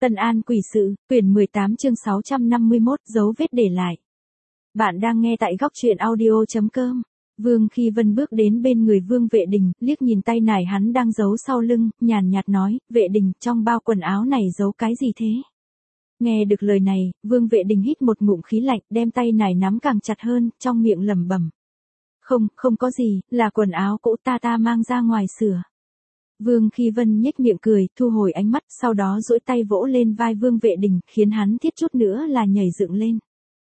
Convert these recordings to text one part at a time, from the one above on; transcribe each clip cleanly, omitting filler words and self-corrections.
Tân An Quỷ Sự, quyển 18 chương 651, dấu vết để lại. Bạn đang nghe tại góc truyện audio.com. Vương Khi Vân bước đến bên người Vương Vệ Đình, liếc nhìn tay nải hắn đang giấu sau lưng, nhàn nhạt nói, Vệ Đình, trong bao quần áo này giấu cái gì thế? Nghe được lời này, Vương Vệ Đình hít một ngụm khí lạnh, đem tay nải nắm càng chặt hơn, trong miệng lẩm bẩm. Không có gì, là quần áo cũ ta mang ra ngoài sửa. Vương Khi Vân nhếch miệng cười, thu hồi ánh mắt, sau đó duỗi tay vỗ lên vai Vương Vệ Đình, khiến hắn thiết chút nữa là nhảy dựng lên.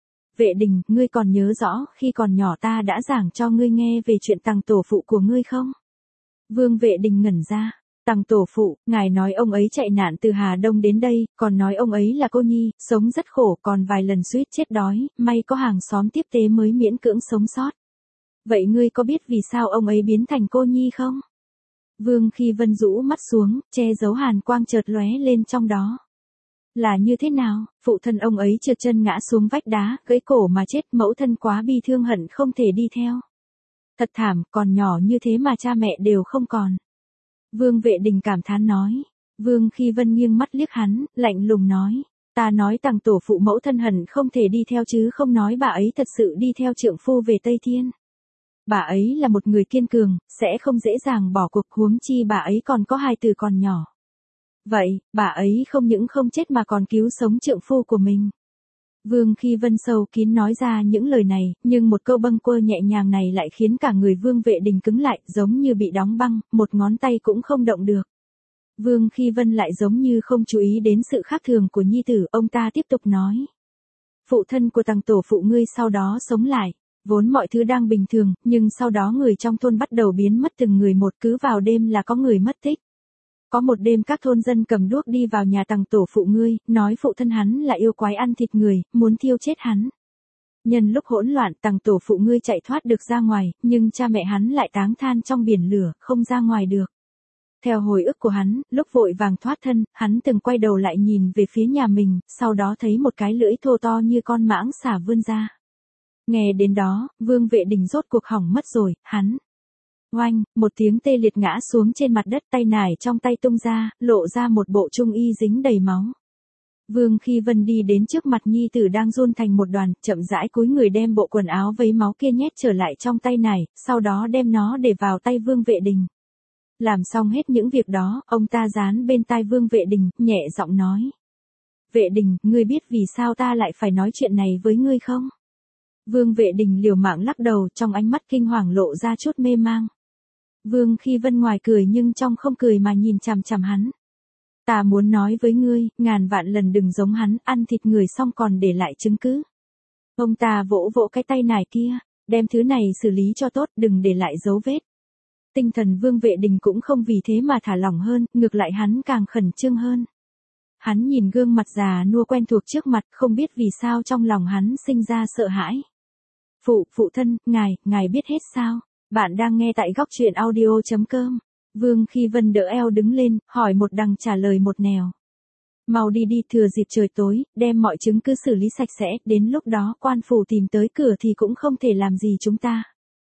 Vệ Đình, ngươi còn nhớ rõ, khi còn nhỏ ta đã giảng cho ngươi nghe về chuyện Tằng tổ phụ của ngươi không? Vương Vệ Đình ngẩn ra. Tằng tổ phụ, ngài nói ông ấy chạy nạn từ Hà Đông đến đây, còn nói ông ấy là cô nhi, sống rất khổ, còn vài lần suýt chết đói, may có hàng xóm tiếp tế mới miễn cưỡng sống sót. Vậy ngươi có biết vì sao ông ấy biến thành cô nhi không? Vương Khi Vân rũ mắt xuống, che giấu hàn quang chợt lóe lên trong đó. Là như thế nào? Phụ thân ông ấy trượt chân ngã xuống vách đá, gãy cổ mà chết, mẫu thân quá bi thương hận không thể đi theo. Thật thảm, còn nhỏ như thế mà cha mẹ đều không còn. Vương Vệ Đình cảm thán nói. Vương Khi Vân nghiêng mắt liếc hắn, lạnh lùng nói. Ta nói Tằng tổ phụ mẫu thân hận không thể đi theo chứ không nói bà ấy thật sự đi theo trượng phu về Tây Thiên. Bà ấy là một người kiên cường, sẽ không dễ dàng bỏ cuộc, huống chi bà ấy còn có hai từ còn nhỏ. Vậy, bà ấy không những không chết mà còn cứu sống trượng phu của mình. Vương Khi Vân sâu kín nói ra những lời này, nhưng một câu bâng quơ nhẹ nhàng này lại khiến cả người Vương Vệ Đình cứng lại, giống như bị đóng băng, một ngón tay cũng không động được. Vương Khi Vân lại giống như không chú ý đến sự khác thường của nhi tử, ông ta tiếp tục nói. Phụ thân của Tằng tổ phụ ngươi sau đó sống lại. Vốn mọi thứ đang bình thường, nhưng sau đó người trong thôn bắt đầu biến mất từng người một, cứ vào đêm là có người mất tích. Có một đêm các thôn dân cầm đuốc đi vào nhà Tằng tổ phụ ngươi, nói phụ thân hắn là yêu quái ăn thịt người, muốn thiêu chết hắn. Nhân lúc hỗn loạn Tằng tổ phụ ngươi chạy thoát được ra ngoài, nhưng cha mẹ hắn lại táng than trong biển lửa, không ra ngoài được. Theo hồi ức của hắn, lúc vội vàng thoát thân, hắn từng quay đầu lại nhìn về phía nhà mình, sau đó thấy một cái lưỡi thô to như con mãng xà vươn ra. Nghe đến đó, Vương Vệ Đình rốt cuộc hỏng mất rồi, hắn. Oanh, một tiếng tê liệt ngã xuống trên mặt đất, tay nải trong tay tung ra, lộ ra một bộ trung y dính đầy máu. Vương Khi Vân đi đến trước mặt nhi tử đang run thành một đoàn, chậm rãi cúi người đem bộ quần áo vấy máu kia nhét trở lại trong tay nải, sau đó đem nó để vào tay Vương Vệ Đình. Làm xong hết những việc đó, ông ta dán bên tai Vương Vệ Đình, nhẹ giọng nói. Vệ Đình, ngươi biết vì sao ta lại phải nói chuyện này với ngươi không? Vương Vệ Đình liều mạng lắc đầu, trong ánh mắt kinh hoàng lộ ra chút mê mang. Vương Khi Vân ngoài cười nhưng trong không cười mà nhìn chằm chằm hắn. Ta muốn nói với ngươi, ngàn vạn lần đừng giống hắn, ăn thịt người xong còn để lại chứng cứ. Ông ta vỗ vỗ cái tay nải kia, đem thứ này xử lý cho tốt, đừng để lại dấu vết. Tinh thần Vương Vệ Đình cũng không vì thế mà thả lỏng hơn, ngược lại hắn càng khẩn trương hơn. Hắn nhìn gương mặt già nua quen thuộc trước mặt, không biết vì sao trong lòng hắn sinh ra sợ hãi. Phụ thân, ngài biết hết sao? Bạn đang nghe tại góc truyện audio.com. Vương Khi Vân đỡ eo đứng lên, hỏi một đằng trả lời một nẻo. Mau đi thừa dịp trời tối, đem mọi chứng cứ xử lý sạch sẽ, đến lúc đó quan phủ tìm tới cửa thì cũng không thể làm gì chúng ta.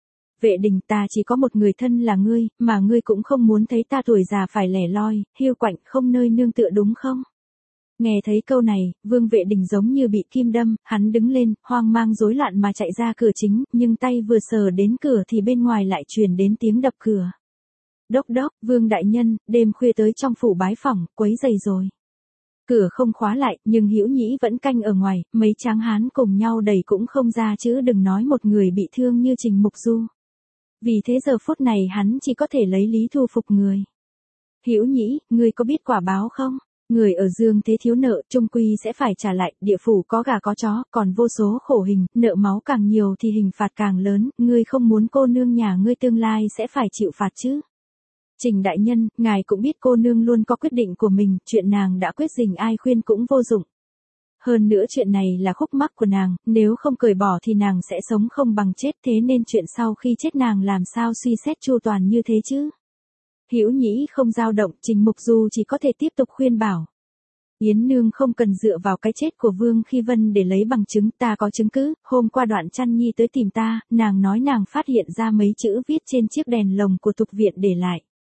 Vệ Đình, ta chỉ có một người thân là ngươi, mà ngươi cũng không muốn thấy ta tuổi già phải lẻ loi, hiu quạnh, không nơi nương tựa đúng không? Nghe thấy câu này, Vương Vệ Đình giống như bị kim đâm, hắn đứng lên, hoang mang rối loạn mà chạy ra cửa chính, nhưng tay vừa sờ đến cửa thì bên ngoài lại truyền đến tiếng đập cửa. Đốc, Vương đại nhân, đêm khuya tới trong phủ bái phỏng, quấy rầy rồi. Cửa không khóa lại, nhưng Hữu Nhĩ vẫn canh ở ngoài, mấy tráng hán cùng nhau đẩy cũng không ra chứ đừng nói một người bị thương như Trình Mục Du. Vì thế giờ phút này hắn chỉ có thể lấy lý thu phục người. Hữu Nhĩ, ngươi có biết quả báo không? Người ở dương thế thiếu nợ, trung quy sẽ phải trả lại, địa phủ có gà có chó, còn vô số khổ hình, nợ máu càng nhiều thì hình phạt càng lớn, ngươi không muốn cô nương nhà ngươi tương lai sẽ phải chịu phạt chứ. Trình đại nhân, ngài cũng biết cô nương luôn có quyết định của mình, chuyện nàng đã quyết dình ai khuyên cũng vô dụng. Hơn nữa chuyện này là khúc mắc của nàng, nếu không cởi bỏ thì nàng sẽ sống không bằng chết, thế nên chuyện sau khi chết nàng làm sao suy xét chu toàn như thế chứ. Hữu Nhĩ không dao động, Trình Mục Du chỉ có thể tiếp tục khuyên bảo. Yến nương không cần dựa vào cái chết của Vương Khi Vân để lấy bằng chứng, ta có chứng cứ, hôm qua Đoạn Chăn Nhi tới tìm ta, nàng nói nàng phát hiện ra mấy chữ viết trên chiếc đèn lồng của tục viện để lại.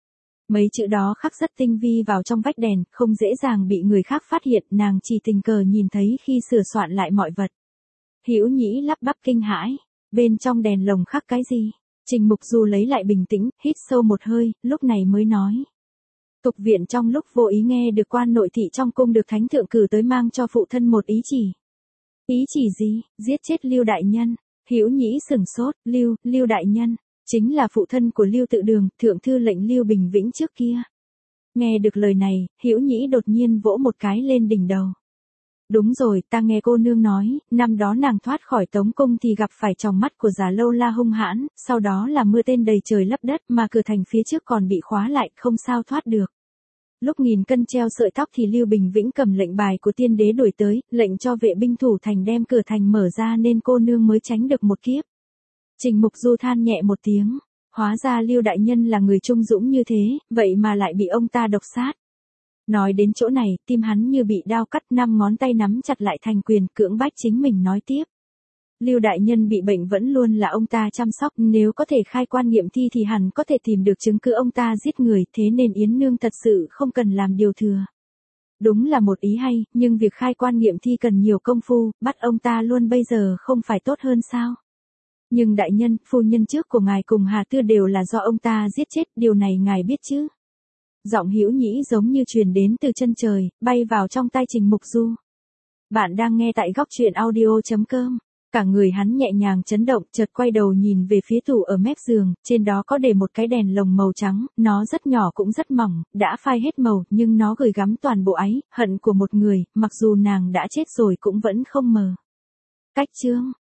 Mấy chữ đó khắc rất tinh vi vào trong vách đèn, không dễ dàng bị người khác phát hiện, nàng chỉ tình cờ nhìn thấy khi sửa soạn lại mọi vật. Hữu Nhĩ lắp bắp kinh hãi, bên trong đèn lồng khắc cái gì? Trình Mục Du lấy lại bình tĩnh, hít sâu một hơi, lúc này mới nói. Tục viện trong lúc vô ý nghe được quan nội thị trong cung được thánh thượng cử tới mang cho phụ thân một ý chỉ. Ý chỉ gì? Giết chết Lưu đại nhân. Hữu Nhĩ sửng sốt, Lưu đại nhân, chính là phụ thân của Lưu Tự Đường, thượng thư lệnh Lưu Bình Vĩnh trước kia. Nghe được lời này, Hữu Nhĩ đột nhiên vỗ một cái lên đỉnh đầu. Đúng rồi, ta nghe cô nương nói, năm đó nàng thoát khỏi Tống cung thì gặp phải tròng mắt của Già Lâu La hung hãn, sau đó là mưa tên đầy trời lấp đất mà cửa thành phía trước còn bị khóa lại, không sao thoát được. Lúc nghìn cân treo sợi tóc thì Lưu Bình Vĩnh cầm lệnh bài của tiên đế đuổi tới, lệnh cho vệ binh thủ thành đem cửa thành mở ra nên cô nương mới tránh được một kiếp. Trình Mục Du than nhẹ một tiếng, hóa ra Lưu đại nhân là người trung dũng như thế, vậy mà lại bị ông ta độc sát. Nói đến chỗ này, tim hắn như bị đao cắt, 5 ngón tay nắm chặt lại thành quyền, cưỡng bách chính mình nói tiếp. Lưu đại nhân bị bệnh vẫn luôn là ông ta chăm sóc, nếu có thể khai quan nghiệm thi thì hẳn có thể tìm được chứng cứ ông ta giết người, thế nên Yến Nương thật sự không cần làm điều thừa. Đúng là một ý hay, nhưng việc khai quan nghiệm thi cần nhiều công phu, bắt ông ta luôn bây giờ không phải tốt hơn sao? Nhưng đại nhân, phu nhân trước của ngài cùng Hà Tư đều là do ông ta giết chết, điều này ngài biết chứ? Giọng Hữu Nhĩ giống như truyền đến từ chân trời, bay vào trong tai Trình Mục Du. Bạn đang nghe tại góc truyện audio.com. Cả người hắn nhẹ nhàng chấn động, chợt quay đầu nhìn về phía tủ ở mép giường, trên đó có để một cái đèn lồng màu trắng, nó rất nhỏ cũng rất mỏng, đã phai hết màu, nhưng nó gửi gắm toàn bộ áy hận của một người, mặc dù nàng đã chết rồi cũng vẫn không mờ. Cách chương